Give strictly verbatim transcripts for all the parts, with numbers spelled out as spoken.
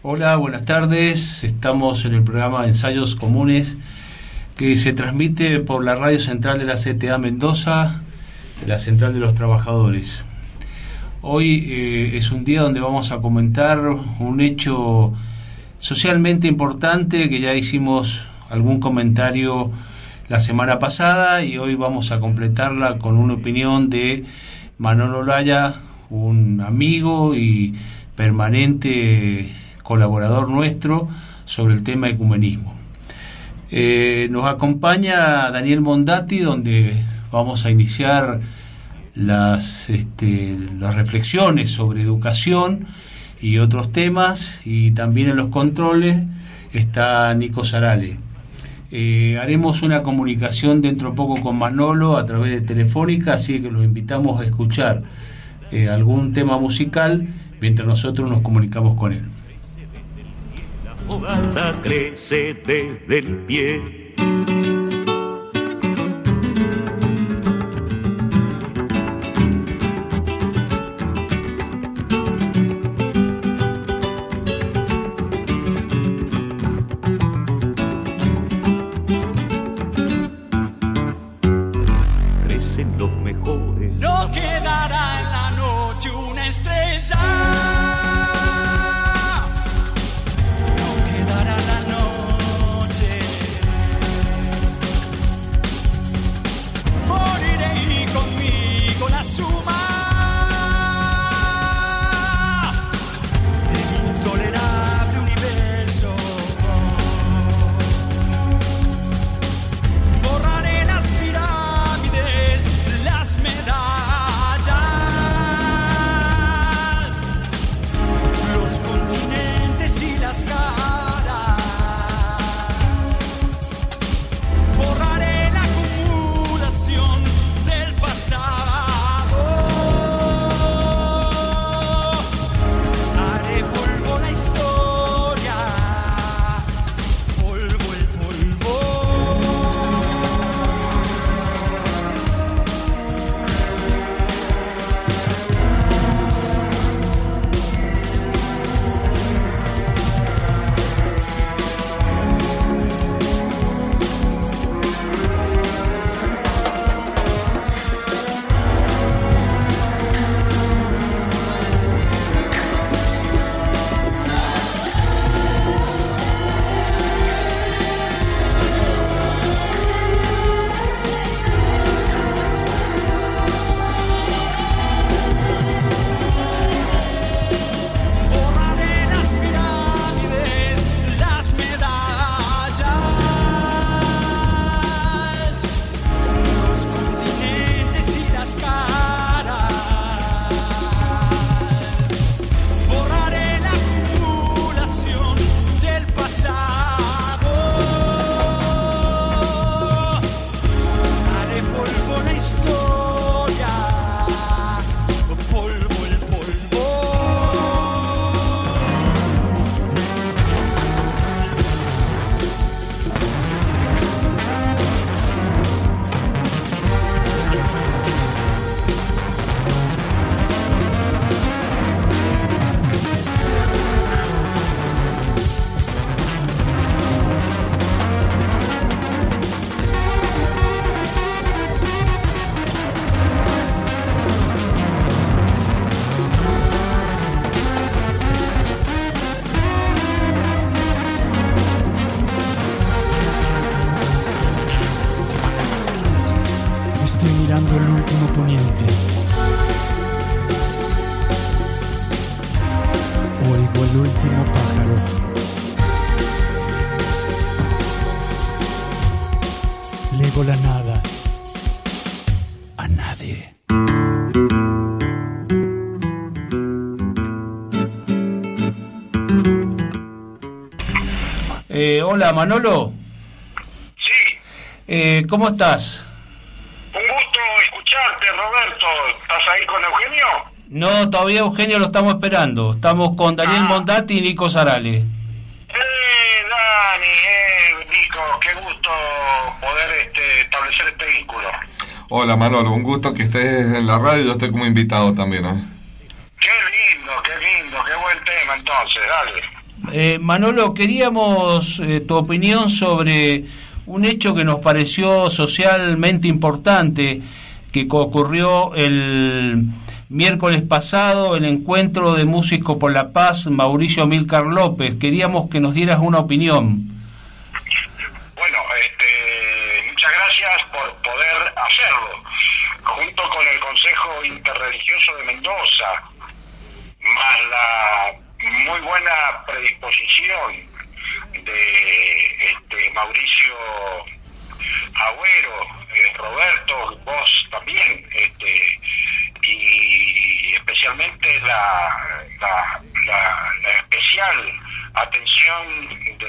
Hola, buenas tardes. Estamos en el programa Ensayos Comunes que se transmite por la Radio Central de la C T A Mendoza, la Central de los Trabajadores. Hoy eh, es un día donde vamos a comentar un hecho socialmente importante que ya hicimos algún comentario la semana pasada y hoy vamos a completarla con una opinión de Manolo Olaya, un amigo y permanente colaborador nuestro sobre el tema ecumenismo. Eh, nos acompaña Daniel Mondati, donde vamos a iniciar las, este, las reflexiones sobre educación y otros temas, y también en los controles está Nico Sarale. Eh, haremos una comunicación dentro de poco con Manolo a través de Telefónica, así que los invitamos a escuchar eh, algún tema musical mientras nosotros nos comunicamos con él. La fogata crece desde el pie. Crecen los mejores. No quedará en la noche una estrella. La suma del intolerable universo. Borraré las pirámides, las medallas, los continentes y las caras. Borraré la acumulación del pasado. Eh, hola, Manolo. Sí. Eh, ¿Cómo estás? Un gusto escucharte, Roberto. ¿Estás ahí con Eugenio? No, todavía Eugenio lo estamos esperando. Estamos con Daniel ah. Mondati y Nico Sarale. Eh, Dani, eh, Nico, qué gusto poder este, establecer este vínculo. Hola, Manolo, un gusto que estés en la radio y yo estoy como invitado también, ¿eh? Qué lindo, qué lindo, qué buen tema entonces, dale. Eh, Manolo, queríamos eh, tu opinión sobre un hecho que nos pareció socialmente importante, que ocurrió el miércoles pasado, el encuentro de Músicos por la Paz, Mauricio Amílcar López. Queríamos que nos dieras una opinión. Bueno, este, muchas gracias por poder hacerlo. Junto con el Consejo Interreligioso de Mendoza, más la muy buena predisposición de este, Mauricio Agüero, eh, Roberto, vos también, este, y especialmente la, la, la, la especial atención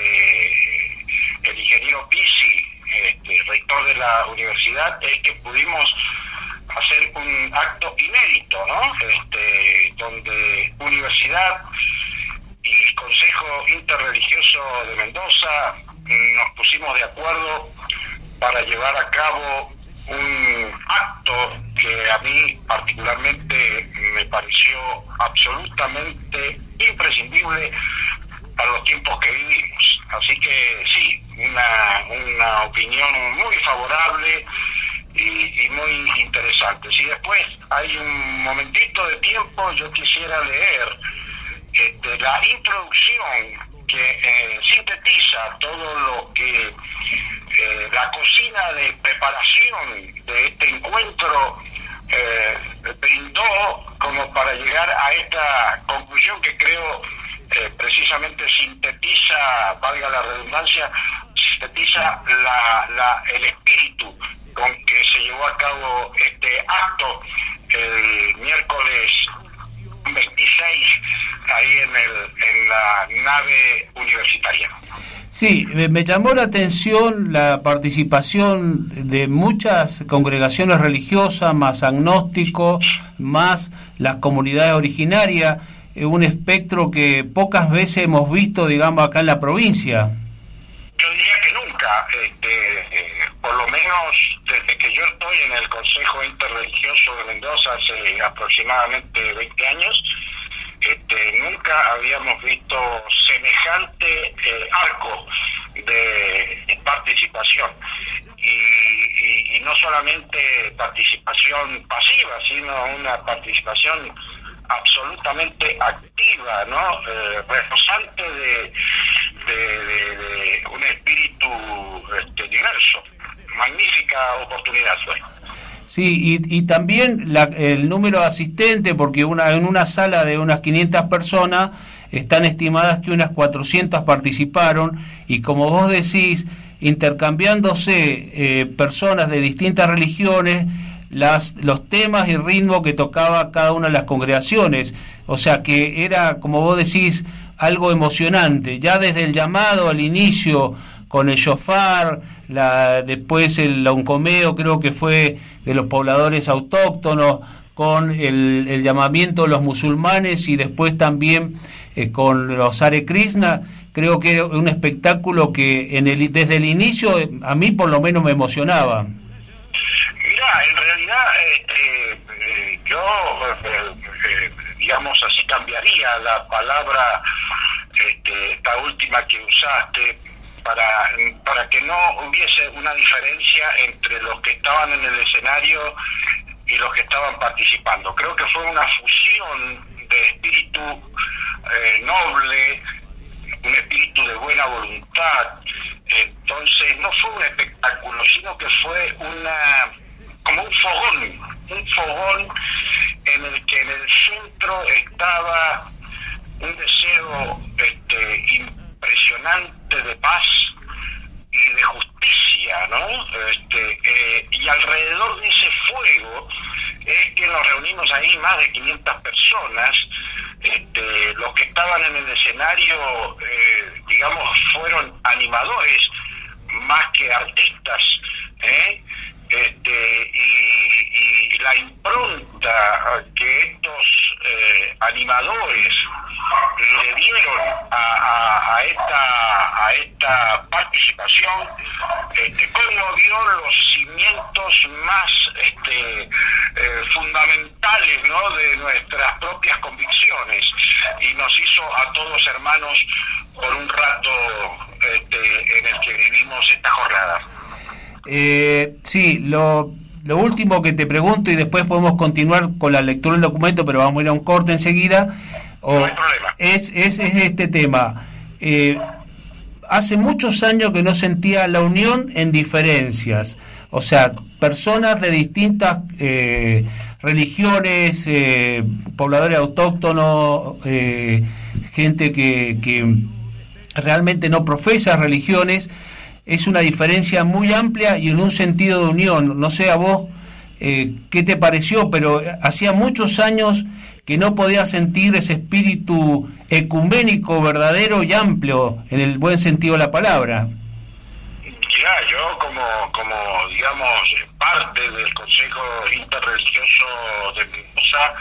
de el ingeniero Pisi, este, rector de la universidad, es que pudimos hacer un acto inédito, ¿no? Este, donde universidad y Consejo Interreligioso de Mendoza nos pusimos de acuerdo para llevar a cabo un acto que a mí particularmente me pareció absolutamente imprescindible para los tiempos que vivimos. Así que sí, una, una opinión muy favorable y, y muy interesante. Si después hay un momentito de tiempo, yo quisiera leer este, la introducción que eh, sintetiza todo lo que eh, la cocina de preparación de este encuentro eh, brindó como para llegar a esta conclusión que creo eh, precisamente sintetiza, valga la redundancia, sintetiza la, la, el espíritu con que se llevó a cabo este acto el miércoles veintiséis ahí en, el, en la nave universitaria. Sí, me llamó la atención la participación de muchas congregaciones religiosas, más agnósticos, más las comunidades originarias, un espectro que pocas veces hemos visto, digamos, acá en la provincia. Yo diría que nunca, este, eh, por lo menos desde que yo estoy en el Consejo Interreligioso de Mendoza hace aproximadamente veinte años, este, nunca habíamos visto semejante eh, arco de participación. Y, y, y no solamente participación pasiva, sino una participación absolutamente activa, ¿no? Eh, rebosante de, de, de, de un espíritu este, diverso. Magnífica oportunidad fue. Sí, y, y también la, el número de asistentes, porque una, en una sala de unas quinientas personas están estimadas que unas cuatrocientas participaron, y como vos decís, intercambiándose eh, personas de distintas religiones, las los temas y ritmos que tocaba cada una de las congregaciones, o sea que era, como vos decís, algo emocionante, ya desde el llamado al inicio con el shofar, la, después el launcomeo, creo que fue de los pobladores autóctonos, con el, el llamamiento de los musulmanes, y después también eh, con los Hare Krishna. Creo que era un espectáculo que en el, desde el inicio a mí por lo menos me emocionaba. Mira, en realidad este, eh, yo, eh, eh, digamos así, cambiaría la palabra, este, esta última que usaste, para para que no hubiese una diferencia entre los que estaban en el escenario y los que estaban participando. Creo que fue una fusión de espíritu eh, noble, un espíritu de buena voluntad. Entonces no fue un espectáculo, sino que fue una como un fogón, un fogón en el que en el centro estaba un deseo este, impresionante de paz y de justicia, ¿no? Este, eh, y alrededor de ese fuego es que nos reunimos ahí más de quinientas personas. Este, los que estaban en el escenario, eh, digamos, fueron animadores más que artistas, ¿eh? Este, y, y la impronta que estos eh, animadores le dieron a, a, a esta a a esta participación, este, conmovió los cimientos más este, eh, fundamentales, ¿no?, de nuestras propias convicciones, y nos hizo a todos hermanos por un rato este, en el que vivimos esta jornada. Eh, sí, lo, lo último que te pregunto, y después podemos continuar con la lectura del documento, pero vamos a ir a un corte enseguida. O, no hay problema. Es, es, es este tema. Eh, hace muchos años que no sentía la unión en diferencias, o sea, personas de distintas eh, religiones, eh, pobladores autóctonos, eh, gente que, que realmente no profesa religiones. Es una diferencia muy amplia y en un sentido de unión. No sé a vos eh, qué te pareció, pero hacía muchos años que no podía sentir ese espíritu ecuménico verdadero y amplio, en el buen sentido de la palabra. Ya, yo como, como digamos, parte del Consejo Interreligioso de Mendoza,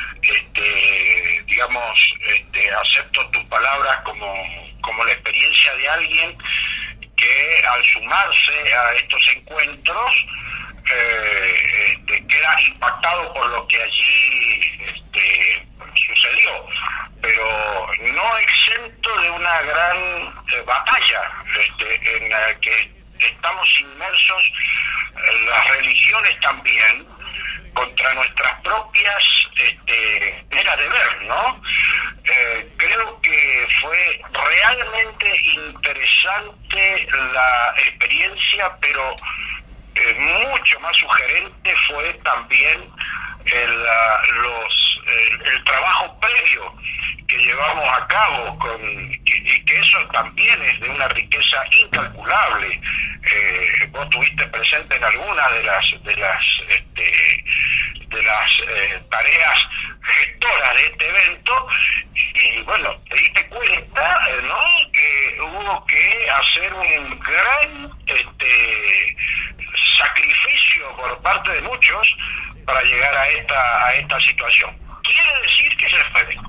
este, digamos, este, acepto tus palabras como, como la experiencia de alguien que al sumarse a estos encuentros eh, este, queda impactado por lo que allí este, sucedió, pero no exento de una gran eh, batalla este, en la que estamos inmersos, eh, las religiones también, contra nuestras propias este, maneras de ver, ¿no? Eh, creo que fue realmente interesante la experiencia, pero eh, mucho más sugerente fue también el, uh, los, el, el trabajo previo que llevamos a cabo, con que, y que eso también es de una riqueza incalculable. Eh, vos estuviste presente en algunas de las de las este, de las eh, tareas gestoras de este evento, y bueno, te diste cuenta, eh, ¿no?, que hubo que hacer un gran este, sacrificio por parte de muchos para llegar a esta a esta situación. Quiere decir que se puede.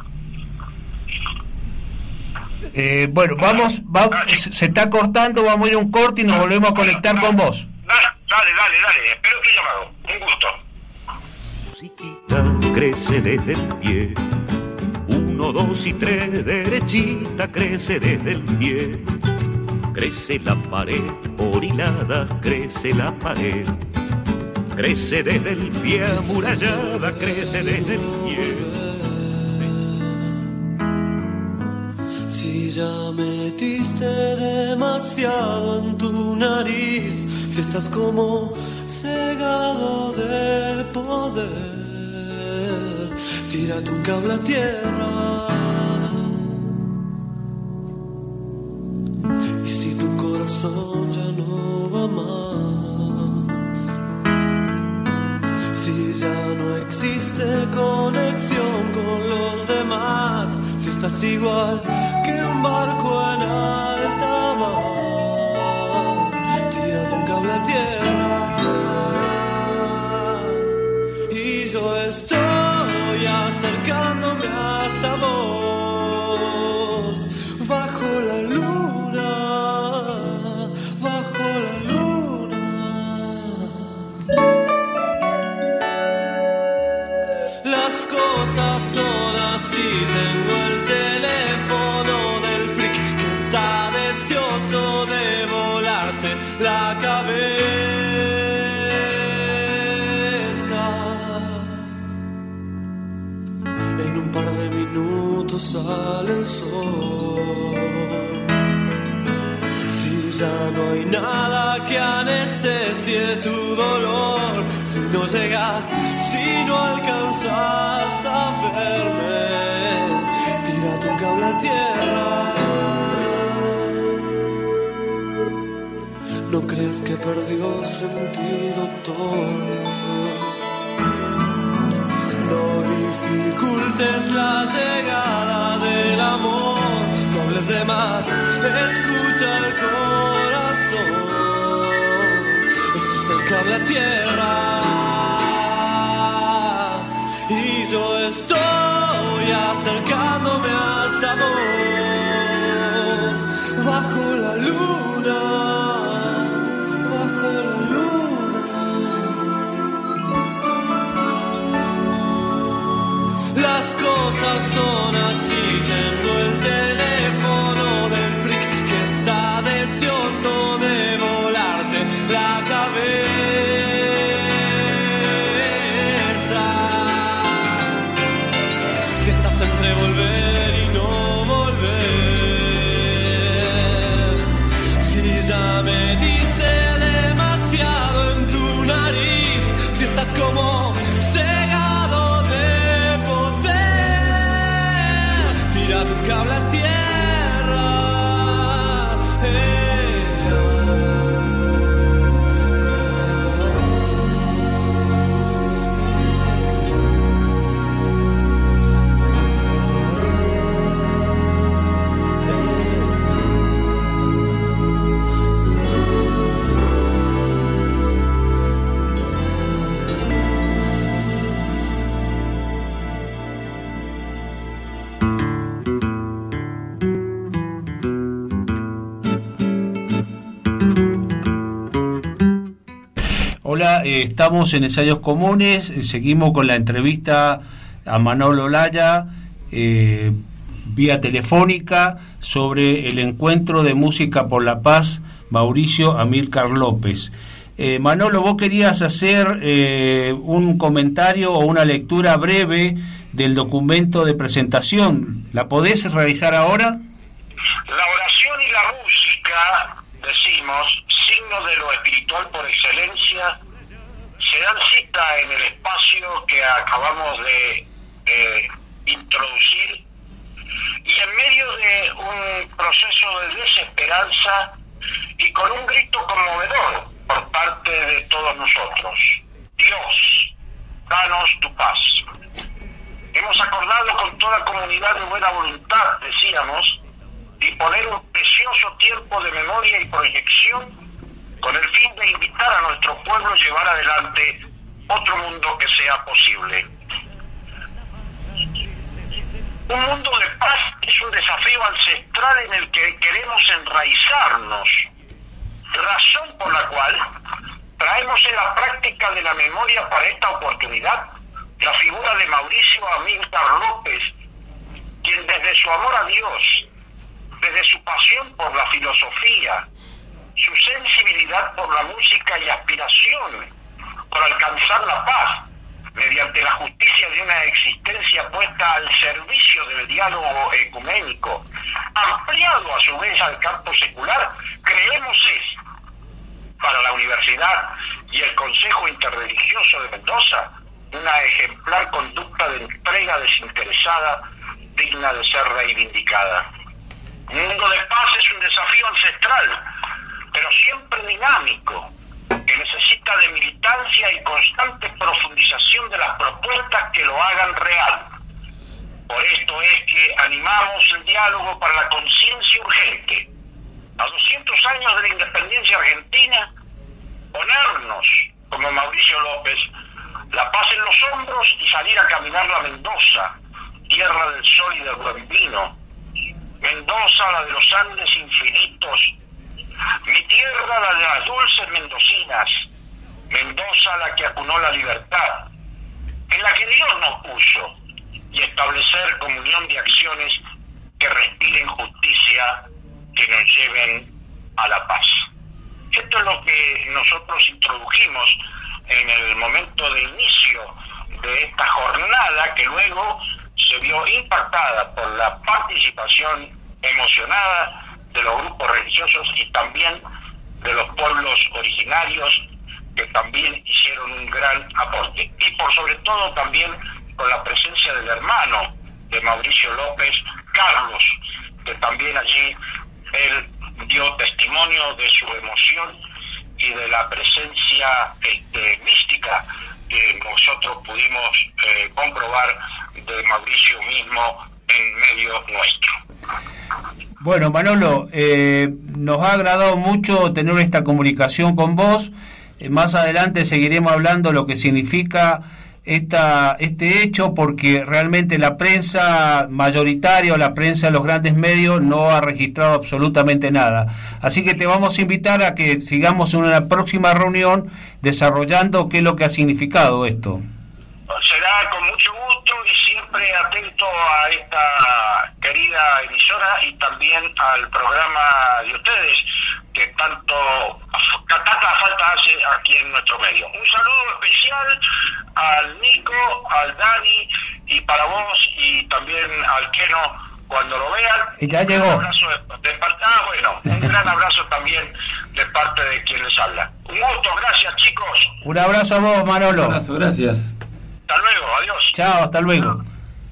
Eh, bueno, vamos, vamos, se está cortando, vamos a ir a un corte y nos volvemos a conectar con vos. Dale, dale, dale, dale, espero tu llamado. Un gusto. Musiquita crece desde el pie. Uno, dos y tres, derechita crece desde el pie. Crece la pared, orinada, crece la pared. Crece desde el pie, amurallada, crece desde el pie. Si ya metiste demasiado en tu nariz, si estás como cegado de poder, tírate un cable a tierra. Y si tu corazón ya no va más, si ya no existe conexión con los demás, si estás igual que un barco en alta mar, tírate un cable a tierra. Y yo estoy acercándome hasta vos, bajo la luna, bajo la luna. Las cosas son así, tengo el teléfono del freak que está deseoso de volarte la cabeza. En un par de minutos sale el sol. Si ya no hay nada que anestesie tu dolor, si no llegas, si no alcanzas a verme, tírate un cable a tierra. ¿No crees que perdió sentido todo? No dificultes la llegada del amor, no hables de más, escucha el corazón. Ese es el cable a tierra. Y yo estoy acercándome hasta vos, bajo Ahora eh, estamos en Ensayos Comunes, eh, seguimos con la entrevista a Manolo Olaya, eh, vía telefónica, sobre el encuentro de música por la paz Mauricio Amílcar López. Eh, Manolo, vos querías hacer eh, un comentario o una lectura breve del documento de presentación. ¿La podés realizar ahora? La oración y la música, decimos, signo de lo espiritual por excelencia, se dan cita en el espacio que acabamos de eh, introducir, y en medio de un proceso de desesperanza y con un grito conmovedor por parte de todos nosotros: Dios, danos tu paz. Hemos acordado con toda comunidad de buena voluntad, decíamos, disponer un precioso tiempo de memoria y proyección con el fin de invitar a nuestro pueblo a llevar adelante otro mundo que sea posible. Un mundo de paz es un desafío ancestral en el que queremos enraizarnos, razón por la cual traemos en la práctica de la memoria para esta oportunidad la figura de Mauricio Amílcar López, quien desde su amor a Dios, desde su pasión por la filosofía, su sensibilidad por la música y aspiración por alcanzar la paz mediante la justicia de una existencia puesta al servicio del diálogo ecuménico, ampliado a su vez al campo secular, creemos es, para la Universidad y el Consejo Interreligioso de Mendoza, una ejemplar conducta de entrega desinteresada digna de ser reivindicada. Un mundo de paz es un desafío ancestral, pero siempre dinámico, que necesita de militancia y constante profundización de las propuestas que lo hagan real. Por esto es que animamos el diálogo para la conciencia urgente. A doscientos años de la independencia argentina, ponernos, como Mauricio López, la paz en los hombros y salir a caminar la Mendoza, tierra del sol y del buen vino. Mendoza, la de los Andes infinitos. Mi tierra, la de las dulces mendocinas. Mendoza, la que acunó la libertad, en la que Dios nos puso, y establecer comunión de acciones que respiren justicia, que nos lleven a la paz. Esto es lo que nosotros introdujimos en el momento de inicio de esta jornada, que luego se vio impactada por la participación emocionada de los grupos religiosos y también de los pueblos originarios, que también hicieron un gran aporte, y por sobre todo también con la presencia del hermano de Mauricio López, Carlos, que también allí él dio testimonio de su emoción y de la presencia este, mística que nosotros pudimos eh, comprobar de Mauricio mismo en medio nuestro. Bueno, Manolo, eh, nos ha agradado mucho tener esta comunicación con vos. Eh, más adelante seguiremos hablando lo que significa esta, este hecho, porque realmente la prensa mayoritaria o la prensa de los grandes medios no ha registrado absolutamente nada. Así que te vamos a invitar a que sigamos en una próxima reunión desarrollando qué es lo que ha significado esto. Será con mucho gusto y siempre atento a esta querida emisora y también al programa de ustedes, que tanto tanta falta hace aquí en nuestro medio. Un saludo especial al Nico, al Dani, y para vos y también al Keno cuando lo vean. Y ya llegó. Un abrazo de, de parte, ah, bueno, un gran abrazo también de parte de quien les habla. Un gusto, gracias chicos. Un abrazo a vos, Manolo. Un abrazo, gracias. Hasta luego, adiós. Chao, hasta luego.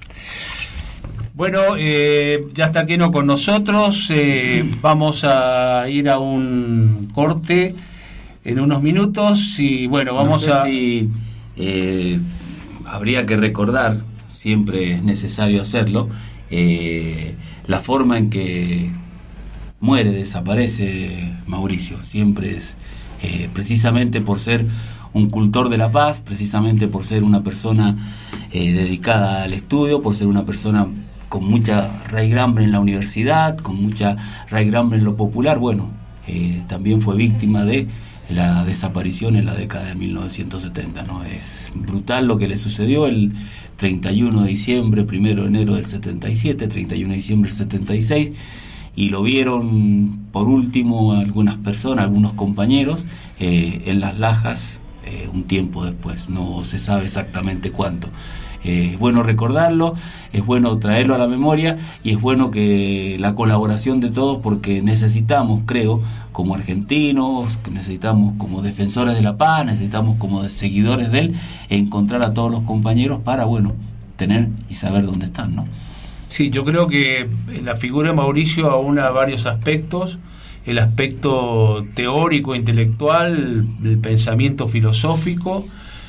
Bueno, eh, ya está Keno con nosotros. Eh, vamos a ir a un corte en unos minutos y bueno, vamos no sé a... si eh, habría que recordar, siempre es necesario hacerlo, eh, la forma en que muere, desaparece Mauricio. Siempre es eh, precisamente por ser un cultor de la paz, precisamente por ser una persona eh, dedicada al estudio, por ser una persona con mucha raigambre en la universidad, con mucha raigambre en lo popular. Bueno, eh, también fue víctima de la desaparición en la década de mil novecientos setenta, ¿no? Es brutal lo que le sucedió el treinta y uno de diciembre, primero de enero del setenta y siete, treinta y uno de diciembre del setenta y seis, y lo vieron por último algunas personas, algunos compañeros, eh, en Las Lajas, eh, un tiempo después, no se sabe exactamente cuánto. Eh, es bueno recordarlo, es bueno traerlo a la memoria y es bueno que la colaboración de todos, porque necesitamos, creo, como argentinos, que necesitamos como defensores de la paz, necesitamos como de seguidores de él, encontrar a todos los compañeros para, bueno, tener y saber dónde están, ¿no? Sí, yo creo que la figura de Mauricio aúna varios aspectos: el aspecto teórico, intelectual, el pensamiento filosófico,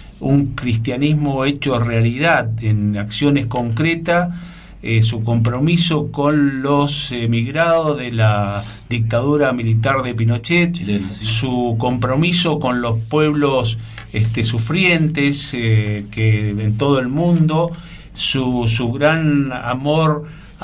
un cristianismo hecho realidad en acciones concretas, eh, su compromiso con los emigrados de la dictadura militar de Pinochet, Chilena, sí. Su compromiso con los pueblos este, sufrientes eh, que en todo el mundo, su, su gran amor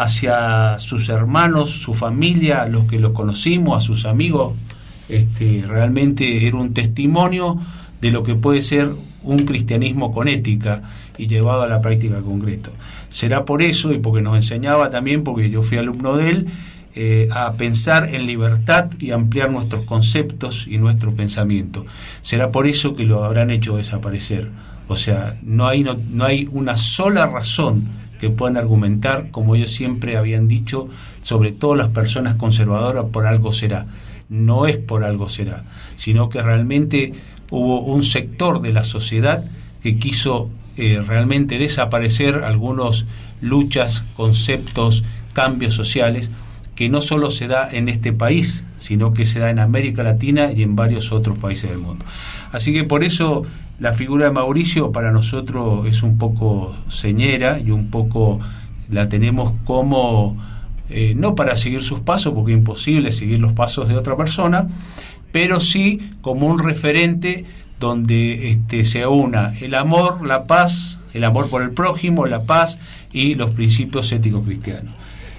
hacia sus hermanos, su familia, a los que los conocimos, a sus amigos. Este, realmente era un testimonio de lo que puede ser un cristianismo con ética y llevado a la práctica concreta. Será por eso, y porque nos enseñaba también, porque yo fui alumno de él, eh, a pensar en libertad y ampliar nuestros conceptos y nuestro pensamiento. Será por eso que lo habrán hecho desaparecer. O sea, no hay, no, no hay una sola razón que puedan argumentar, como ellos siempre habían dicho, sobre todo las personas conservadoras, por algo será. No es por algo será, sino que realmente hubo un sector de la sociedad que quiso eh, realmente desaparecer algunas luchas, conceptos, cambios sociales, que no solo se da en este país, sino que se da en América Latina y en varios otros países del mundo. Así que por eso la figura de Mauricio para nosotros es un poco señera y un poco la tenemos como, eh, no para seguir sus pasos, porque es imposible seguir los pasos de otra persona, pero sí como un referente donde este, se una el amor, la paz, el amor por el prójimo, la paz y los principios éticos cristianos.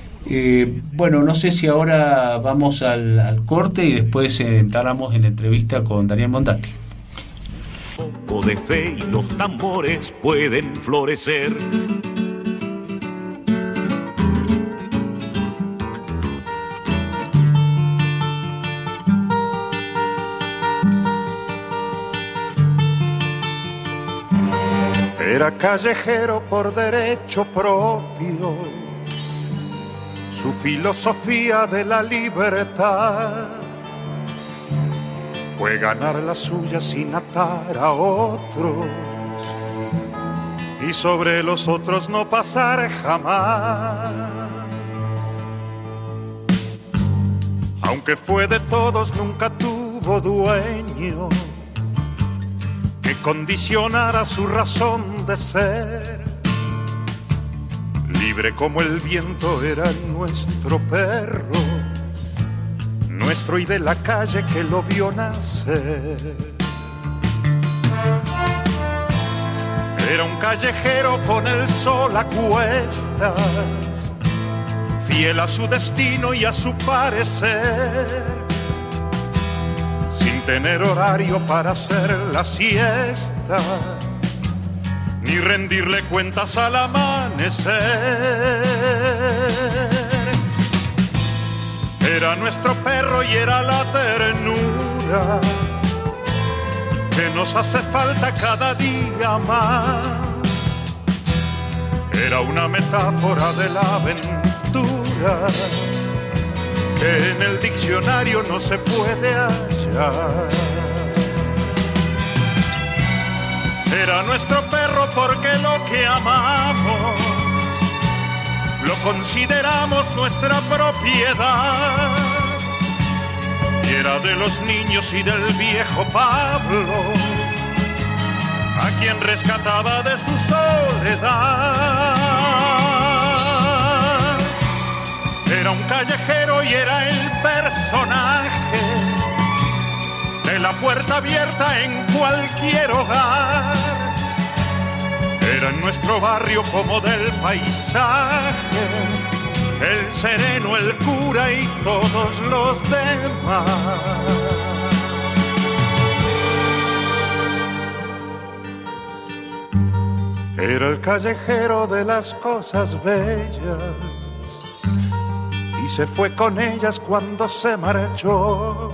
Eh, bueno, no sé si ahora vamos al, al corte y después entramos en la entrevista con Daniel Mondatti. Poco de fe y los tambores pueden florecer. Era callejero por derecho propio, su filosofía de la libertad fue ganar la suya sin atar a otros y sobre los otros no pasar jamás. Aunque fue de todos, nunca tuvo dueño que condicionara su razón de ser. Libre como el viento era nuestro perro, nuestro y de la calle que lo vio nacer. Era un callejero con el sol a cuestas, fiel a su destino y a su parecer, sin tener horario para hacer la siesta, ni rendirle cuentas al amanecer. Era nuestro perro y era la ternura que nos hace falta cada día más. Era una metáfora de la aventura que en el diccionario no se puede hallar. Era nuestro perro porque lo que amamos lo consideramos nuestra propiedad. Y era de los niños y del viejo Pablo, a quien rescataba de su soledad. Era un callejero y era el personaje de la puerta abierta en cualquier hogar. Era en nuestro barrio como del paisaje, el sereno, el cura y todos los demás. Era el callejero de las cosas bellas y se fue con ellas cuando se marchó.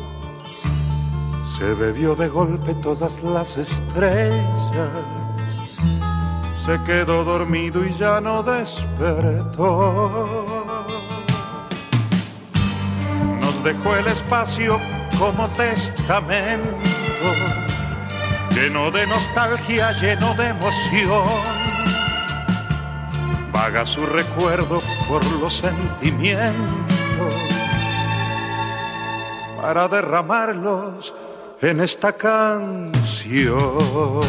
Se bebió de golpe todas las estrellas, se quedó dormido y ya no despertó. Nos dejó el espacio como testamento, lleno de nostalgia, lleno de emoción. Vaga su recuerdo por los sentimientos para derramarlos en esta canción.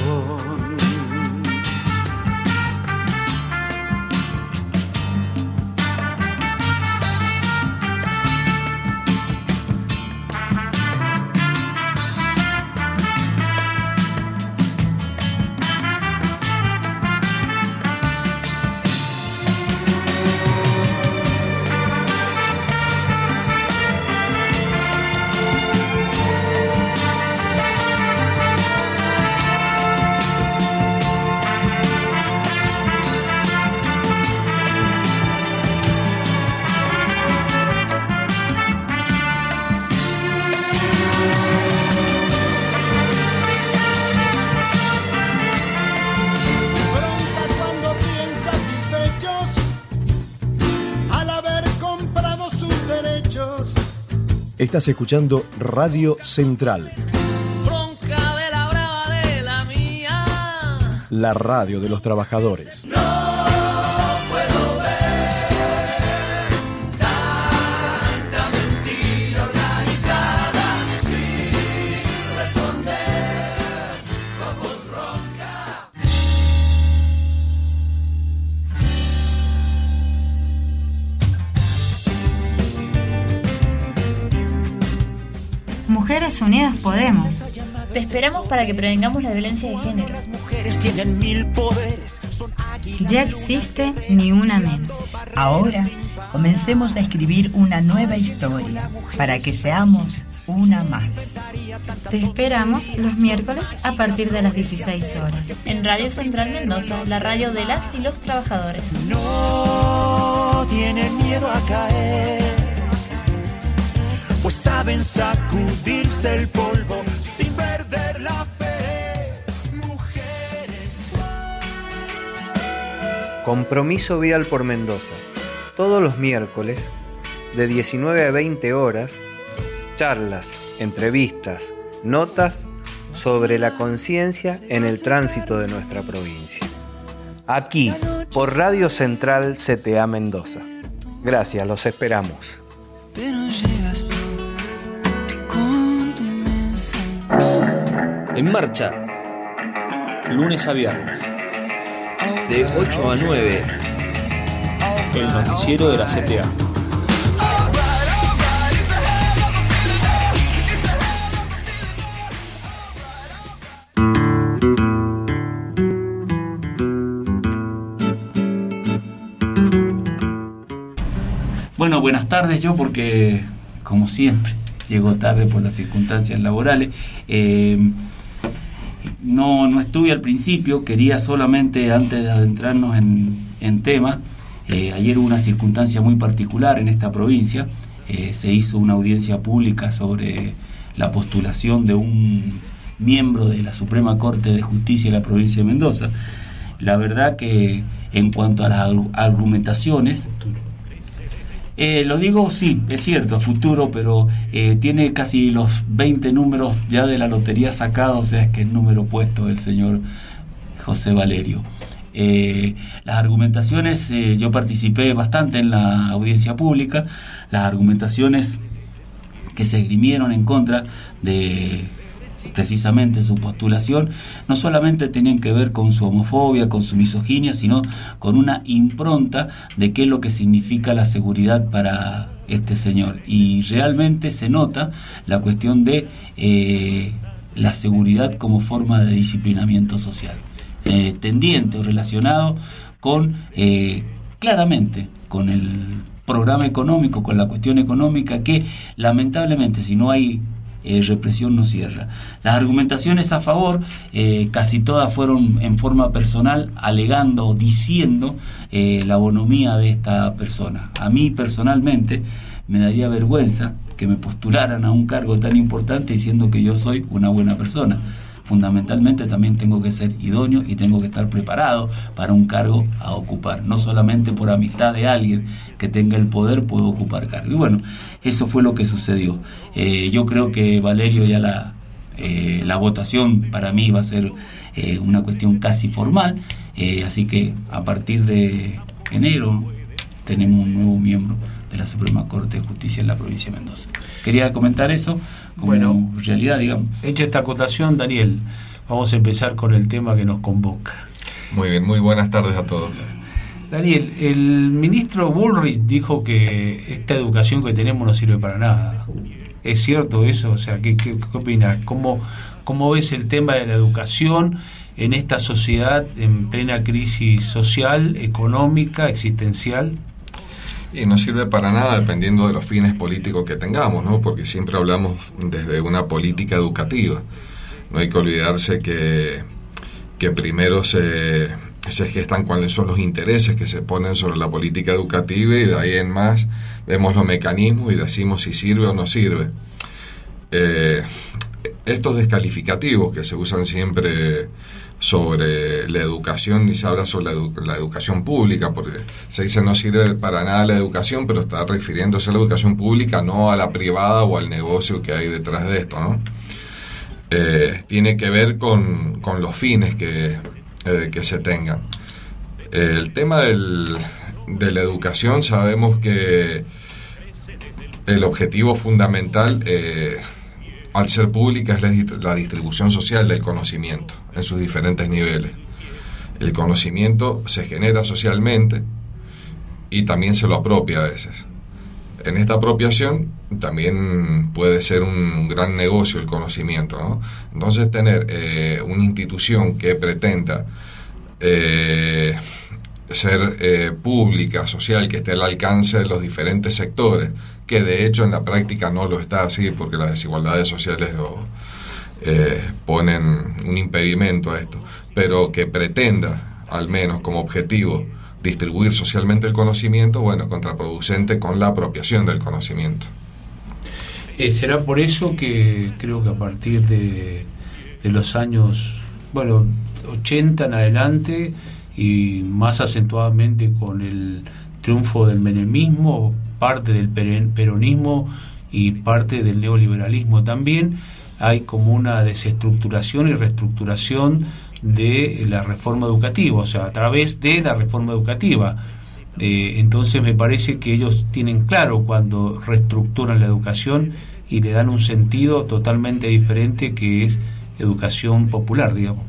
Estás escuchando Radio Central. Bronca de la brava de la mía. La radio de los trabajadores. No puedo ver tanta mentira organizada sin responder como ronca. Mujeres Unidas Podemos. Te esperamos para que prevengamos la violencia de género. Ya existe Ni Una Menos. Ahora comencemos a escribir una nueva historia para que seamos una más. Te esperamos los miércoles a partir de las dieciséis horas. En Radio Central Mendoza, la radio de las y los trabajadores. No tienen miedo a caer, pues saben sacudirse el polvo sin perder la fe. Mujeres. Compromiso Vial por Mendoza. Todos los miércoles, de diecinueve a veinte horas, charlas, entrevistas, notas sobre la conciencia en el tránsito de nuestra provincia. Aquí, por Radio Central C T A Mendoza. Gracias, los esperamos. Pero llegas tú con tu inmensa luz. En marcha, lunes a viernes, de ocho a nueve, el noticiero de la C T A. Bueno, buenas tardes. Yo, porque como siempre llego tarde por las circunstancias laborales, eh, no, no estuve al principio. Quería solamente, antes de adentrarnos en, en tema, eh, ayer hubo una circunstancia muy particular en esta provincia. Eh, se hizo una audiencia pública sobre la postulación de un miembro de la Suprema Corte de Justicia de la provincia de Mendoza. La verdad que en cuanto a las argumentaciones, Eh, lo digo, sí, es cierto, a futuro, pero eh, tiene casi los veinte números ya de la lotería sacados, o sea, es que es número puesto del señor José Valerio. Eh, las argumentaciones, eh, yo participé bastante en la audiencia pública. Las argumentaciones que se esgrimieron en contra de precisamente su postulación no solamente tenían que ver con su homofobia, con su misoginia, sino con una impronta de qué es lo que significa la seguridad para este señor. Y realmente se nota la cuestión de eh, la seguridad como forma de disciplinamiento social, eh, tendiente o relacionado con eh, claramente con el programa económico, con la cuestión económica, que lamentablemente, si no hay eh, represión no cierra. Las argumentaciones a favor, eh, casi todas fueron en forma personal, alegando, diciendo eh, la bonomía de esta persona. A mí personalmente me daría vergüenza que me postularan a un cargo tan importante diciendo que yo soy una buena persona. Fundamentalmente también tengo que ser idóneo y tengo que estar preparado para un cargo a ocupar. No solamente por amistad de alguien que tenga el poder puedo ocupar cargo. Y bueno, eso fue lo que sucedió. Eh, yo creo que Valerio ya la, eh, la votación para mí va a ser eh, una cuestión casi formal. Eh, así que a partir de enero tenemos un nuevo miembro de la Suprema Corte de Justicia en la provincia de Mendoza. Quería comentar eso como bueno, realidad, digamos. Hecha esta acotación, Daniel, vamos a empezar con el tema que nos convoca. Muy bien, muy buenas tardes a todos. Daniel, el ministro Bullrich dijo que esta educación que tenemos no sirve para nada. ¿Es cierto eso? O sea, ¿qué, qué, qué opinas? ¿Cómo, ¿Cómo ves el tema de la educación en esta sociedad en plena crisis social, económica, existencial? Y no sirve para nada dependiendo de los fines políticos que tengamos, ¿no? Porque siempre hablamos desde una política educativa. No hay que olvidarse que, que primero se, se gestan cuáles son los intereses que se ponen sobre la política educativa y de ahí en más vemos los mecanismos y decimos si sirve o no sirve. Eh, estos descalificativos que se usan siempre sobre la educación y se habla sobre la, edu- la educación pública, porque se dice no sirve para nada la educación, pero está refiriéndose a la educación pública, no a la privada o al negocio que hay detrás de esto, ¿no? Eh, tiene que ver con, con los fines que, eh, que se tengan. Eh, el tema del, de la educación, sabemos que el objetivo fundamental eh, al ser pública es la, la distribución social del conocimiento en sus diferentes niveles. El conocimiento se genera socialmente y también se lo apropia a veces. En esta apropiación también puede ser un gran negocio el conocimiento, ¿no? Entonces tener eh, una institución que pretenda eh, ser eh, pública, social, que esté al alcance de los diferentes sectores, que de hecho en la práctica no lo está así, porque las desigualdades sociales lo, eh, ponen un impedimento a esto, pero que pretenda, al menos como objetivo, distribuir socialmente el conocimiento, bueno, es contraproducente con la apropiación del conocimiento. Eh, será por eso que creo que a partir de, de los años, bueno, ochenta en adelante, y más acentuadamente con el triunfo del menemismo, parte del peronismo y parte del neoliberalismo también, hay como una desestructuración y reestructuración de la reforma educativa, o sea, a través de la reforma educativa. Eh, entonces me parece que ellos tienen claro cuando reestructuran la educación y le dan un sentido totalmente diferente, que es educación popular, digamos.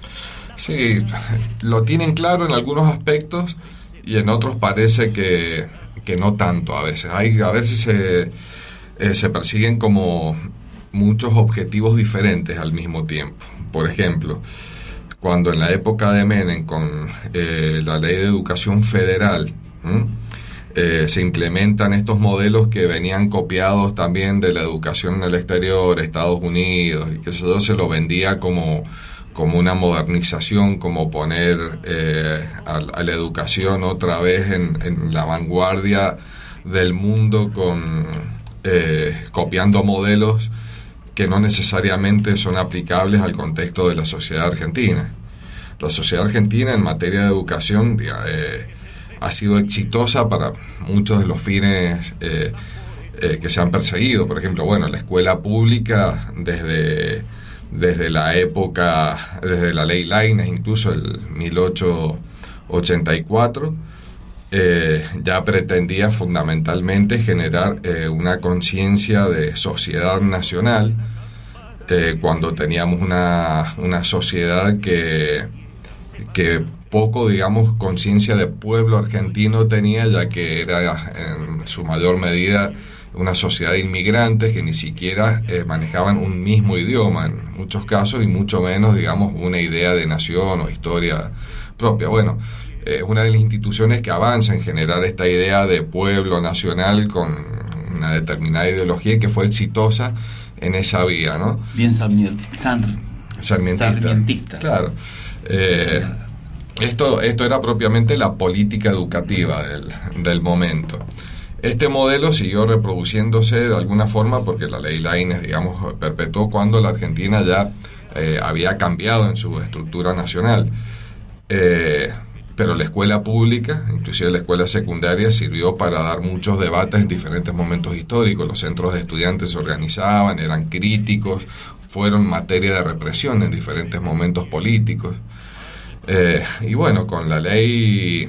Sí, lo tienen claro en algunos aspectos y en otros parece que, que no tanto a veces. Hay, a veces se, eh, se persiguen como muchos objetivos diferentes al mismo tiempo. Por ejemplo, cuando en la época de Menem, con eh, la ley de educación federal, eh, se implementan estos modelos que venían copiados también de la educación en el exterior, Estados Unidos, y que eso se lo vendía como... como una modernización, como poner eh, a, a la educación otra vez en, en la vanguardia del mundo, con eh, copiando modelos que no necesariamente son aplicables al contexto de la sociedad argentina. La sociedad argentina en materia de educación eh, ha sido exitosa para muchos de los fines eh, eh, que se han perseguido. Por ejemplo, bueno, la escuela pública desde... desde la época, desde la ley Laínez, incluso el mil ochocientos ochenta y cuatro, eh, ya pretendía fundamentalmente generar eh, una conciencia de sociedad nacional, eh, cuando teníamos una, una sociedad que, que poco, digamos, conciencia de pueblo argentino tenía, ya que era en su mayor medida una sociedad de inmigrantes que ni siquiera eh, manejaban un mismo idioma en muchos casos, y mucho menos, digamos, una idea de nación o historia propia. Bueno, es eh, una de las instituciones que avanza en generar esta idea de pueblo nacional con una determinada ideología y que fue exitosa en esa vía, ¿no? Bien sarmien, san, sarmientista. sarmientista. Claro. Eh, esto, esto era propiamente la política educativa del, del momento. Este modelo siguió reproduciéndose de alguna forma porque la ley Laínez, digamos, perpetuó cuando la Argentina ya eh, había cambiado en su estructura nacional. Eh, pero la escuela pública, inclusive la escuela secundaria, sirvió para dar muchos debates en diferentes momentos históricos. Los centros de estudiantes se organizaban, eran críticos, fueron materia de represión en diferentes momentos políticos. Eh, y bueno, con la ley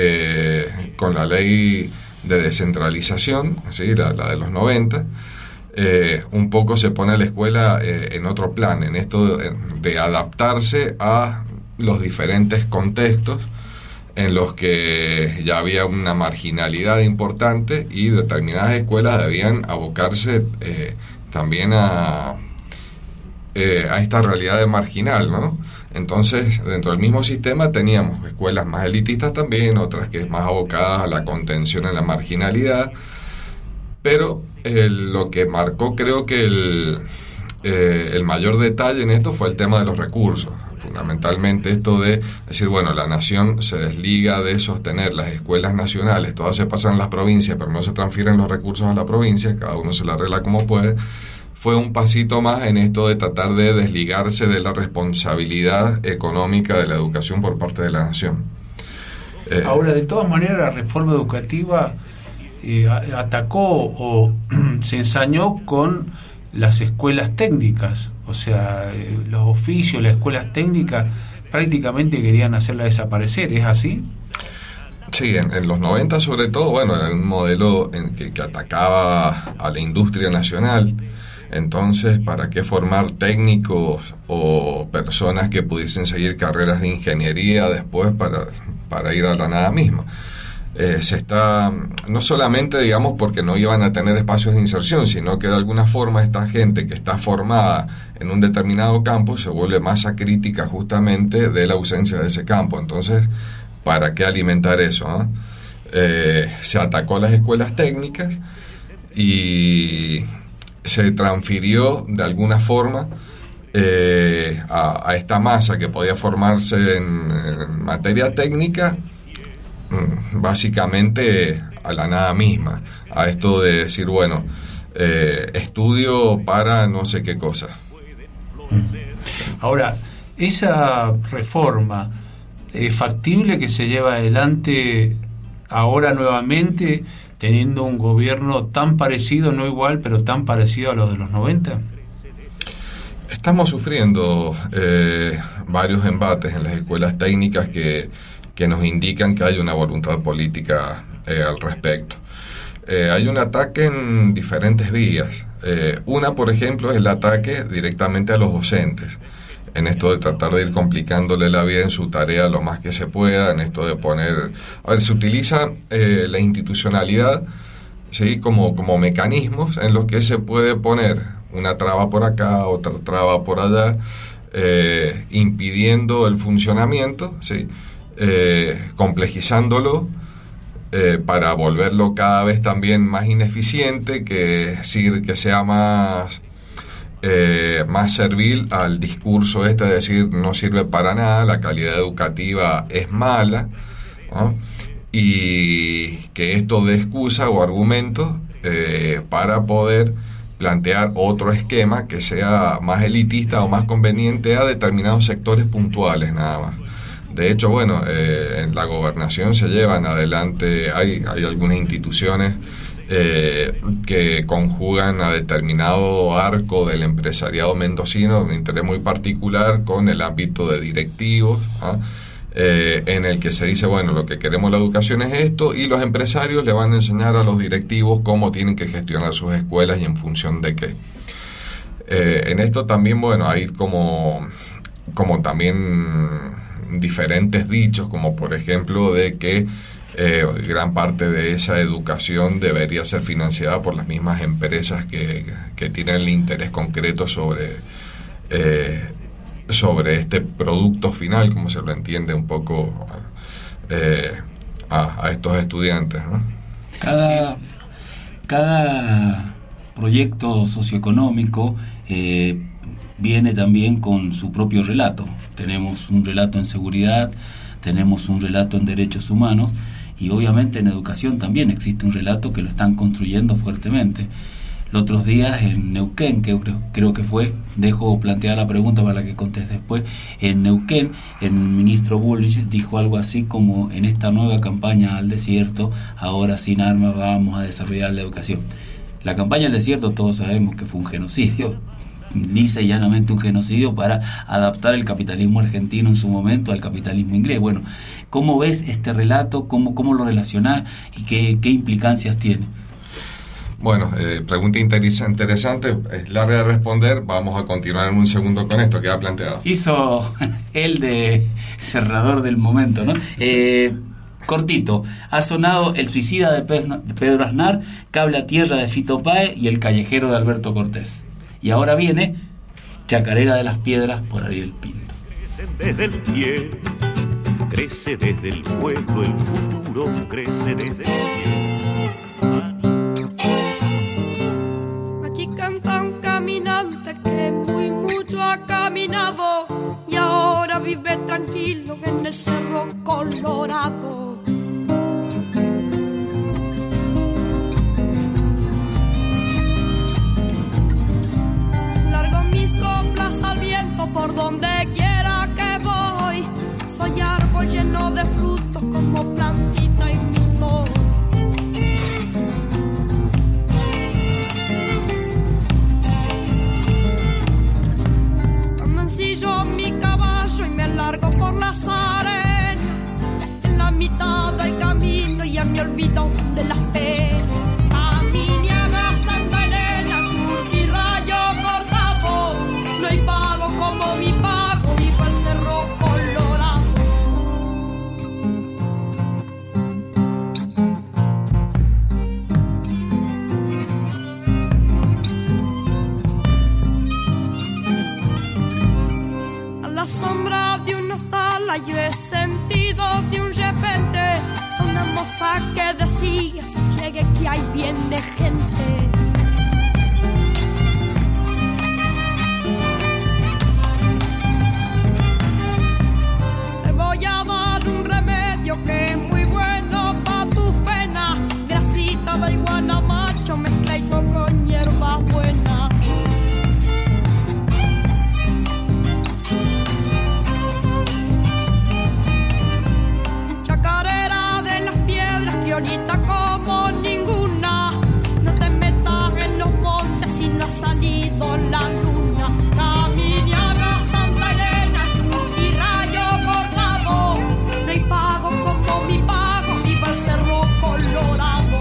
eh, con la ley de descentralización, ¿sí? la, la de los noventa, eh, un poco se pone a la escuela eh, en otro plan, en esto de, de adaptarse a los diferentes contextos en los que ya había una marginalidad importante y determinadas escuelas debían abocarse eh, también a, eh, a esta realidad de marginal, ¿no? Entonces, dentro del mismo sistema teníamos escuelas más elitistas también, otras que es más abocadas a la contención en la marginalidad, pero eh, lo que marcó creo que el, eh, el mayor detalle en esto fue el tema de los recursos. Fundamentalmente esto de decir, bueno, la nación se desliga de sostener las escuelas nacionales, todas se pasan a las provincias, pero no se transfieren los recursos a la provincia, cada uno se la arregla como puede. Fue un pasito más en esto de tratar de desligarse de la responsabilidad económica de la educación por parte de la nación. Eh, Ahora, de todas maneras, la reforma educativa eh, atacó o se ensañó con las escuelas técnicas, o sea, eh, los oficios, las escuelas técnicas prácticamente querían hacerla desaparecer, ¿es así? Sí, en, en los noventa sobre todo, bueno, era un modelo en que, que atacaba a la industria nacional. Entonces, ¿para qué formar técnicos o personas que pudiesen seguir carreras de ingeniería después para, para ir a la nada misma? Eh, se está, no solamente, digamos, porque no iban a tener espacios de inserción, sino que de alguna forma esta gente que está formada en un determinado campo se vuelve masa crítica justamente de la ausencia de ese campo. Entonces, ¿para qué alimentar eso? ¿eh? Eh, se atacó a las escuelas técnicas y se transfirió de alguna forma eh, a, a esta masa que podía formarse en, en materia técnica, básicamente a la nada misma, a esto de decir, bueno, eh, estudio para no sé qué cosa. Ahora, esa reforma es factible que se lleve adelante ahora nuevamente, teniendo un gobierno tan parecido, no igual, pero tan parecido a los de los noventa. Estamos sufriendo eh, varios embates en las escuelas técnicas que que nos indican que hay una voluntad política eh, al respecto. Eh, hay un ataque en diferentes vías. Eh, una, por ejemplo, es el ataque directamente a los docentes, en esto de tratar de ir complicándole la vida en su tarea lo más que se pueda, en esto de poner... A ver, se utiliza eh, la institucionalidad, ¿sí? como, como mecanismos en los que se puede poner una traba por acá, otra traba por allá, eh, impidiendo el funcionamiento, ¿sí? Eh, complejizándolo eh, para volverlo cada vez también más ineficiente, que, decir, que sea más, eh, más servil al discurso este de decir no sirve para nada, la calidad educativa es mala, ¿no? Y que esto dé excusa o argumento eh, para poder plantear otro esquema que sea más elitista o más conveniente a determinados sectores puntuales nada más. De hecho, bueno, eh, en la gobernación se llevan adelante, hay, hay algunas instituciones eh, que conjugan a determinado arco del empresariado mendocino, un interés muy particular con el ámbito de directivos, ¿ah? eh, en el que se dice, bueno, lo que queremos la educación es esto, y los empresarios le van a enseñar a los directivos cómo tienen que gestionar sus escuelas y en función de qué. Eh, en esto también, bueno, hay como, como también... diferentes dichos, como por ejemplo de que eh, gran parte de esa educación debería ser financiada por las mismas empresas que, que tienen el interés concreto sobre eh, sobre este producto final, como se lo entiende un poco eh, a, a estos estudiantes, ¿no? Cada cada proyecto socioeconómico eh, viene también con su propio relato. Tenemos un relato en seguridad, tenemos un relato en derechos humanos, y obviamente en educación también existe un relato que lo están construyendo fuertemente. Los otros días en Neuquén, que creo, creo que fue, dejo plantear la pregunta para que conteste después, en Neuquén el ministro Bullrich dijo algo así como: en esta nueva campaña al desierto, ahora sin armas vamos a desarrollar la educación. La campaña al desierto todos sabemos que fue un genocidio, lisa y llanamente un genocidio para adaptar el capitalismo argentino en su momento al capitalismo inglés. Bueno, ¿cómo ves este relato? ¿Cómo, cómo lo relacionás? ¿Y qué, qué implicancias tiene? Bueno, eh, pregunta interesante, es larga de responder. Vamos a continuar en un segundo con esto que ha planteado. Hizo el de cerrador del momento, ¿no? Eh, cortito, ha sonado El suicida de Pedro Aznar, Cable a tierra de Fito Páez y El callejero de Alberto Cortés. Y ahora viene Chacarera de las piedras por Ariel Pinto. Crece desde el pie, crece desde el pueblo, el futuro crece desde el pie. Aquí canta un caminante que muy mucho ha caminado y ahora vive tranquilo en el Cerro Colorado. Mis coplas al viento por donde quiera que voy. Soy árbol lleno de frutos como plantita y mitón. Cuando ensillo mi caballo y me largo por las arenas, en la mitad del camino ya me olvido de las penas. A mí ni haga Santa Elena, Churqui, Rayo Cortado. No hay pago como mi pago, vivo el Cerro Colorado. A la sombra de una estala yo he sentido de un repente una moza que decía: sosiegue que ahí viene gente. Voy a dar un remedio que es muy bueno pa' tus penas. Grasita de iguana macho mezcladito con hierba buena. Chacarera de las piedras, criollita como ninguna. No te metas en los montes si no ha salido la luna. Camine a Santa Elena y Rayo Cortado. No hay pago como mi pago, viva el Cerro Colorado.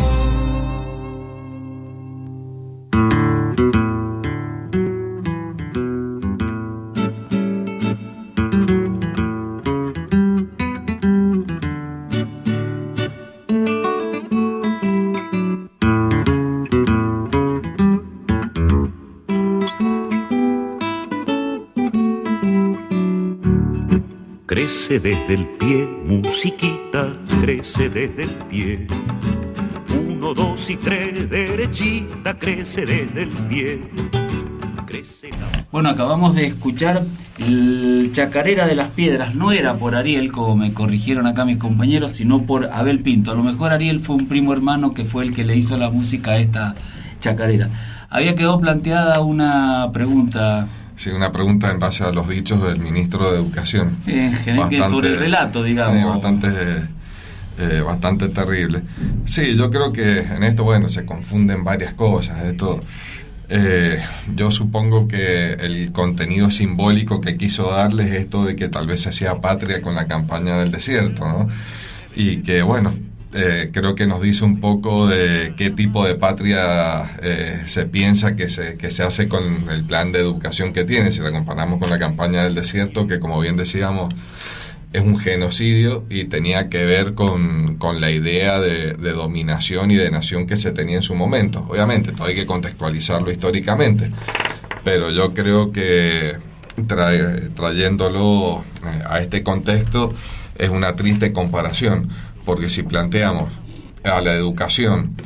Crece desde el pie, musiquita, crece desde el pie. Uno, dos y tres, derechita, crece desde el pie. Crece la... Bueno, acabamos de escuchar el Chacarera de las Piedras. No era por Ariel, como me corrigieron acá mis compañeros, sino por Abel Pinto. A lo mejor Ariel fue un primo hermano que fue el que le hizo la música a esta chacarera. Había quedado planteada una pregunta... Sí, una pregunta en base a los dichos del ministro de Educación. Eh, bastante, sobre el relato, digamos. Eh, bastante, eh, bastante terrible. Sí, yo creo que en esto, bueno, se confunden varias cosas. Esto, eh, yo supongo que el contenido simbólico que quiso darles es esto de que tal vez se hacía patria con la campaña del desierto, ¿no? Y que, bueno... Eh, creo que nos dice un poco de qué tipo de patria eh, se piensa que se, que se hace con el plan de educación que tiene, si la comparamos con la campaña del desierto, que como bien decíamos es un genocidio y tenía que ver con, con la idea de, de dominación y de nación que se tenía en su momento. Obviamente, todo hay que contextualizarlo históricamente, pero yo creo que tra- trayéndolo a este contexto es una triste comparación. Porque si planteamos a la educación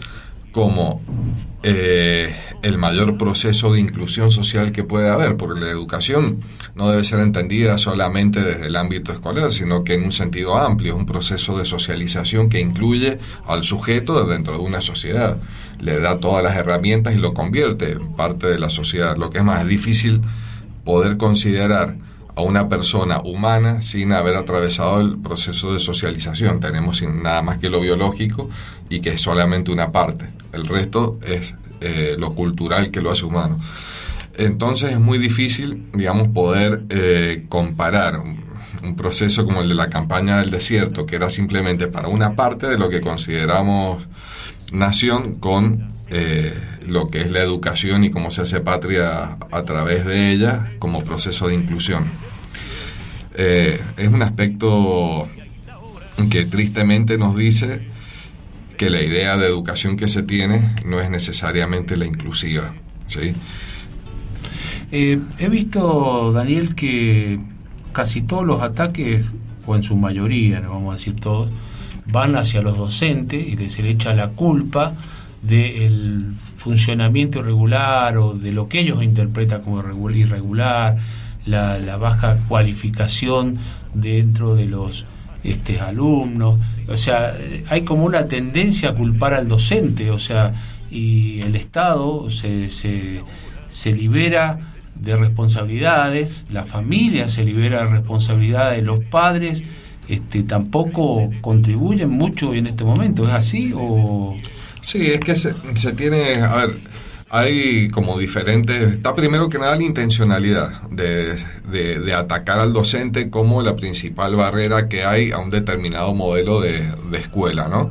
como eh, el mayor proceso de inclusión social que puede haber, porque la educación no debe ser entendida solamente desde el ámbito escolar, sino que en un sentido amplio, es un proceso de socialización que incluye al sujeto dentro de una sociedad, le da todas las herramientas y lo convierte en parte de la sociedad. Lo que es más difícil poder considerar a una persona humana sin haber atravesado el proceso de socialización. Tenemos sin nada más que lo biológico y que es solamente una parte. El resto es eh, lo cultural que lo hace humano. Entonces es muy difícil, digamos, poder eh, comparar un, un proceso como el de la campaña del desierto, que era simplemente para una parte de lo que consideramos nación, con eh, lo que es la educación y cómo se hace patria a través de ella como proceso de inclusión. Eh, es un aspecto que tristemente nos dice que la idea de educación que se tiene no es necesariamente la inclusiva, ¿sí? Eh, he visto, Daniel, que casi todos los ataques, o en su mayoría, no vamos a decir todos, van hacia los docentes y se le echa la culpa del funcionamiento irregular o de lo que ellos interpretan como irregular, la, la baja cualificación dentro de los este, alumnos. O sea, hay como una tendencia a culpar al docente, o sea, y el Estado se, se, se libera de responsabilidades, la familia se libera de responsabilidades, los padres este, tampoco contribuyen mucho en este momento. ¿Es así o...? Sí, es que se, se tiene, a ver, hay como diferentes, está primero que nada la intencionalidad de, de, de atacar al docente como la principal barrera que hay a un determinado modelo de, de escuela, ¿no?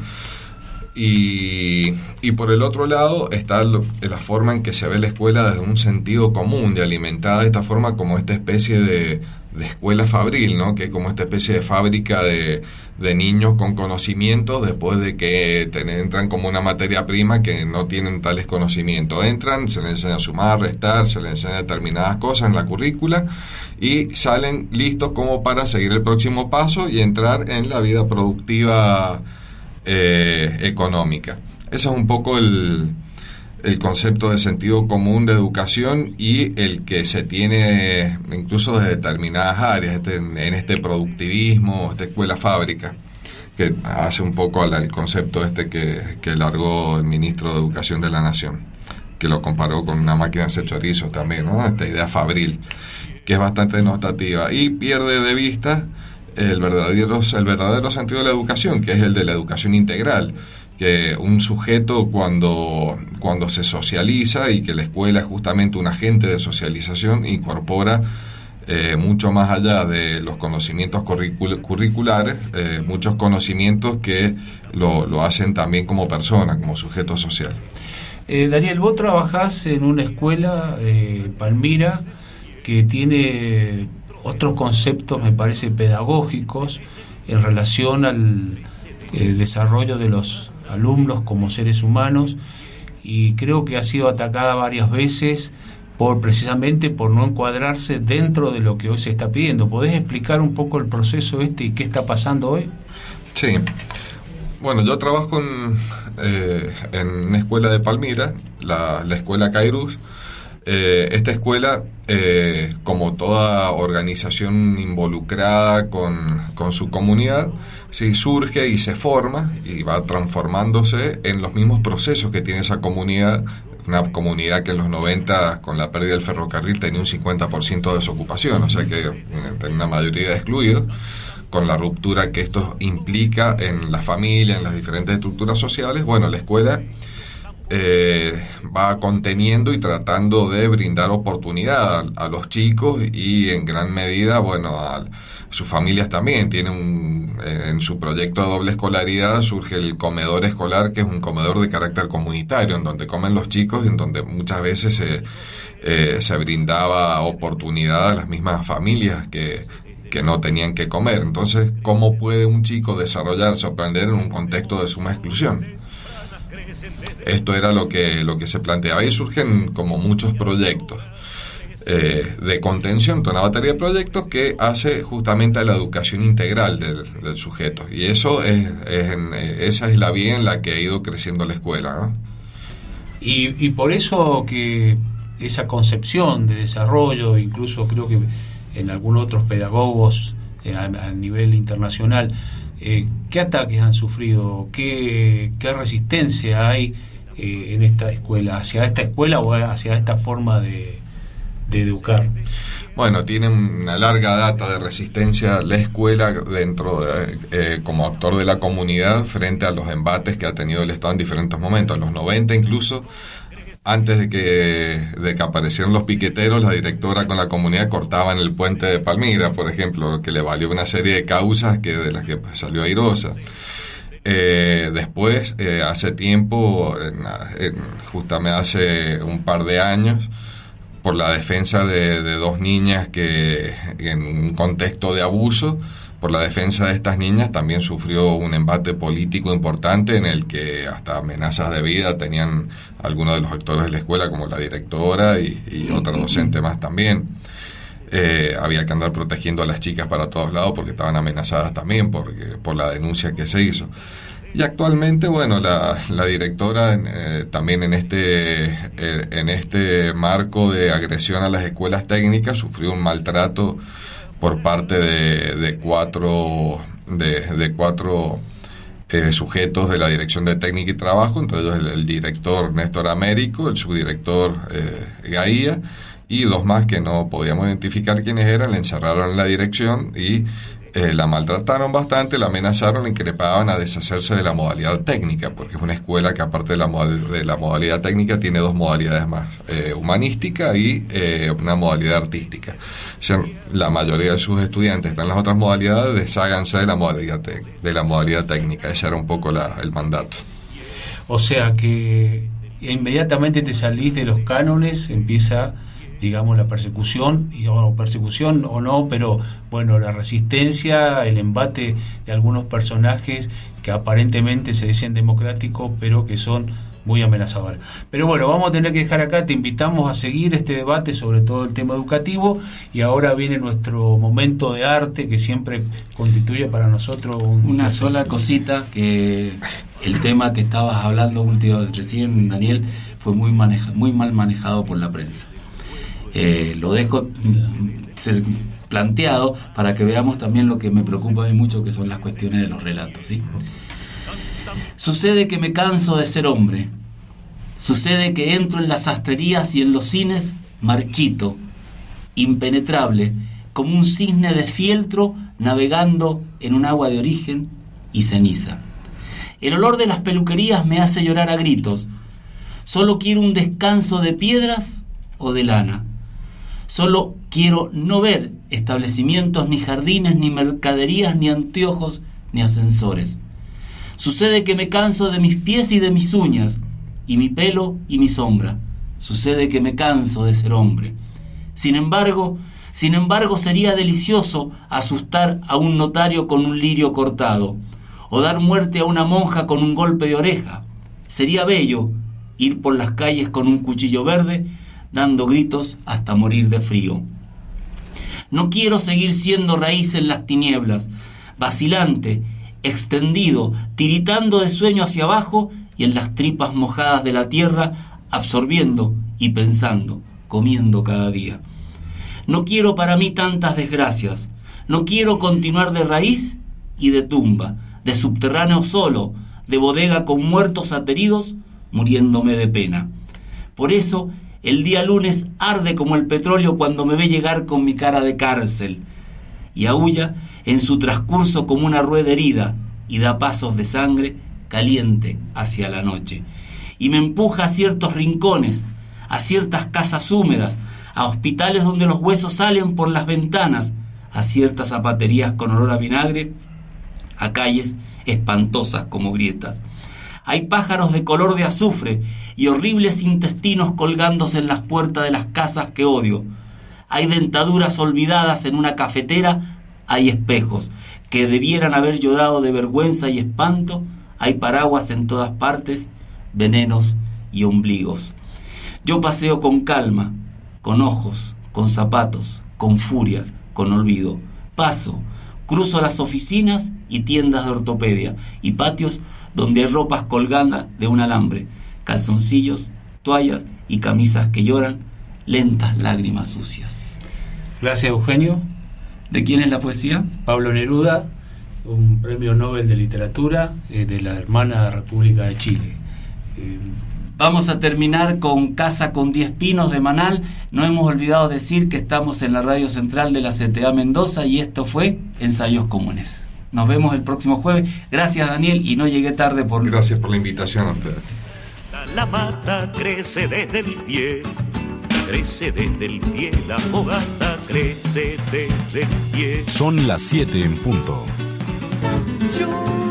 Y, y por el otro lado está lo, la forma en que se ve la escuela desde un sentido común, de alimentada de esta forma como esta especie de, de escuela fabril, ¿no? Que es como esta especie de fábrica de, de niños con conocimientos después de que te, entran como una materia prima que no tienen tales conocimientos. Entran, se les enseña a sumar, restar, se les enseña determinadas cosas en la currícula y salen listos como para seguir el próximo paso y entrar en la vida productiva Eh, económica. Ese es un poco el, el concepto de sentido común de educación y el que se tiene incluso de determinadas áreas, este, en este productivismo, esta escuela fábrica, que hace un poco al, al concepto este que, que largó el ministro de Educación de la Nación, que lo comparó con una máquina de hacer chorizos también, ¿no? Esta idea fabril, que es bastante denotativa y pierde de vista el verdadero, el verdadero sentido de la educación, que es el de la educación integral, que un sujeto cuando, cuando se socializa, y que la escuela es justamente un agente de socialización, incorpora eh, mucho más allá de los conocimientos curricul- curriculares, eh, muchos conocimientos que lo, lo hacen también como persona, como sujeto social. Eh, Daniel, vos trabajás en una escuela, eh, Palmira, que tiene otros conceptos, me parece, pedagógicos en relación al eh, desarrollo de los alumnos como seres humanos, y creo que ha sido atacada varias veces por precisamente por no encuadrarse dentro de lo que hoy se está pidiendo. ¿Podés explicar un poco el proceso este y qué está pasando hoy? Sí. Bueno, yo trabajo en, eh, en una escuela de Palmira, la, la escuela Cairús. Eh, esta escuela, eh, como toda organización involucrada con, con su comunidad, sí, surge y se forma y va transformándose en los mismos procesos que tiene esa comunidad, una comunidad que en los noventa, con la pérdida del ferrocarril, tenía un cincuenta por ciento de desocupación, o sea que tenía una mayoría de excluidos, con la ruptura que esto implica en la familia, en las diferentes estructuras sociales. Bueno, la escuela Eh, va conteniendo y tratando de brindar oportunidad a, a los chicos y en gran medida, bueno, a sus familias también. Tiene un, eh, en su proyecto de doble escolaridad surge el comedor escolar, que es un comedor de carácter comunitario, en donde comen los chicos y en donde muchas veces se, eh, se brindaba oportunidad a las mismas familias que, que no tenían que comer. Entonces, ¿cómo puede un chico desarrollarse o aprender en un contexto de suma exclusión? Esto era lo que, lo que se planteaba, y surgen como muchos proyectos eh, de contención, toda una batería de proyectos que hace justamente a la educación integral del, del sujeto, y eso es, es en, esa es la vía en la que ha ido creciendo la escuela, ¿no? Y, y por eso que esa concepción de desarrollo, incluso creo que en algunos otros pedagogos eh, a, a nivel internacional, eh, ¿qué ataques han sufrido? ¿Qué, qué resistencia hay eh, en esta escuela? ¿Hacia esta escuela o hacia esta forma de, de educar? Bueno, tienen una larga data de resistencia la escuela dentro de, eh, como actor de la comunidad frente a los embates que ha tenido el Estado en diferentes momentos. En los noventa incluso, antes de que, de que aparecieran los piqueteros, la directora con la comunidad cortaban el puente de Palmira, por ejemplo, que le valió una serie de causas que de las que salió airosa. Eh, después, eh, hace tiempo, en, en, justamente hace un par de años, por la defensa de, de dos niñas que en un contexto de abuso, por la defensa de estas niñas también sufrió un embate político importante en el que hasta amenazas de vida tenían algunos de los actores de la escuela, como la directora y, y otra docente más también. Eh, había que andar protegiendo a las chicas para todos lados porque estaban amenazadas también porque, por la denuncia que se hizo. Y actualmente, bueno, la, la directora eh, también en este eh, en este marco de agresión a las escuelas técnicas sufrió un maltrato por parte de, de cuatro de, de cuatro eh, sujetos de la Dirección de Técnica y Trabajo, entre ellos el, el director Néstor Américo, el subdirector eh, Gaía y dos más que no podíamos identificar quiénes eran. Le encerraron en la dirección y Eh, la maltrataron bastante, la amenazaron, le increpaban a deshacerse de la modalidad técnica, porque es una escuela que aparte de la, mod- de la modalidad técnica tiene dos modalidades más, eh, humanística y eh, una modalidad artística. O sea, la mayoría de sus estudiantes están en las otras modalidades, desháganse de la modalidad, te- de la modalidad técnica. Ese era un poco la, el mandato. O sea que inmediatamente te salís de los cánones, empieza, digamos, la persecución, y, o persecución o no, pero bueno, la resistencia, el embate de algunos personajes que aparentemente se dicen democráticos, pero que son muy amenazadores. Pero bueno, vamos a tener que dejar acá, te invitamos a seguir este debate sobre todo el tema educativo, y ahora viene nuestro momento de arte, que siempre constituye para nosotros un... Una sola cosita, que el tema que estabas hablando último, recién, Daniel, fue muy, maneja, muy mal manejado por la prensa. Eh, lo dejo ser planteado para que veamos también lo que me preocupa a mí mucho, que son las cuestiones de los relatos, ¿sí? Sucede que me canso de ser hombre. Sucede que entro en las sastrerías y en los cines marchito, impenetrable, como un cisne de fieltro navegando en un agua de origen y ceniza. El olor de las peluquerías me hace llorar a gritos. Solo quiero un descanso de piedras o de lana. Solo quiero no ver establecimientos, ni jardines, ni mercaderías, ni anteojos, ni ascensores. Sucede que me canso de mis pies y de mis uñas, y mi pelo y mi sombra. Sucede que me canso de ser hombre. Sin embargo, sin embargo sería delicioso asustar a un notario con un lirio cortado, o dar muerte a una monja con un golpe de oreja. Sería bello ir por las calles con un cuchillo verde, dando gritos hasta morir de frío. No quiero seguir siendo raíz en las tinieblas, vacilante, extendido, tiritando de sueño hacia abajo y en las tripas mojadas de la tierra, absorbiendo y pensando, comiendo cada día. No quiero para mí tantas desgracias, no quiero continuar de raíz y de tumba, de subterráneo solo, de bodega con muertos ateridos, muriéndome de pena. Por eso, el día lunes arde como el petróleo cuando me ve llegar con mi cara de cárcel, y aúlla en su transcurso como una rueda herida, y da pasos de sangre caliente hacia la noche, y me empuja a ciertos rincones, a ciertas casas húmedas, a hospitales donde los huesos salen por las ventanas, a ciertas zapaterías con olor a vinagre, a calles espantosas como grietas. Hay pájaros de color de azufre y horribles intestinos colgándose en las puertas de las casas que odio. Hay dentaduras olvidadas en una cafetera, hay espejos que debieran haber llorado de vergüenza y espanto, hay paraguas en todas partes, venenos y ombligos. Yo paseo con calma, con ojos, con zapatos, con furia, con olvido. Paso, cruzo las oficinas y tiendas de ortopedia y patios donde hay ropas colgadas de un alambre, calzoncillos toallas y camisas que lloran, lentas lágrimas sucias. Gracias, Eugenio. ¿De quién es la poesía? Pablo Neruda, un premio Nobel de Literatura eh, de la hermana República de Chile. Eh, Vamos a terminar con Casa con diez pinos de Manal. No hemos olvidado decir que estamos en la radio central de la C T A Mendoza y esto fue Ensayos Comunes. Nos vemos el próximo jueves. Gracias, Daniel, y no llegué tarde por... Gracias por la invitación a ustedes. La mata crece desde el pie, crece desde el pie, la fogata crece desde el pie. Son las siete en punto. Yo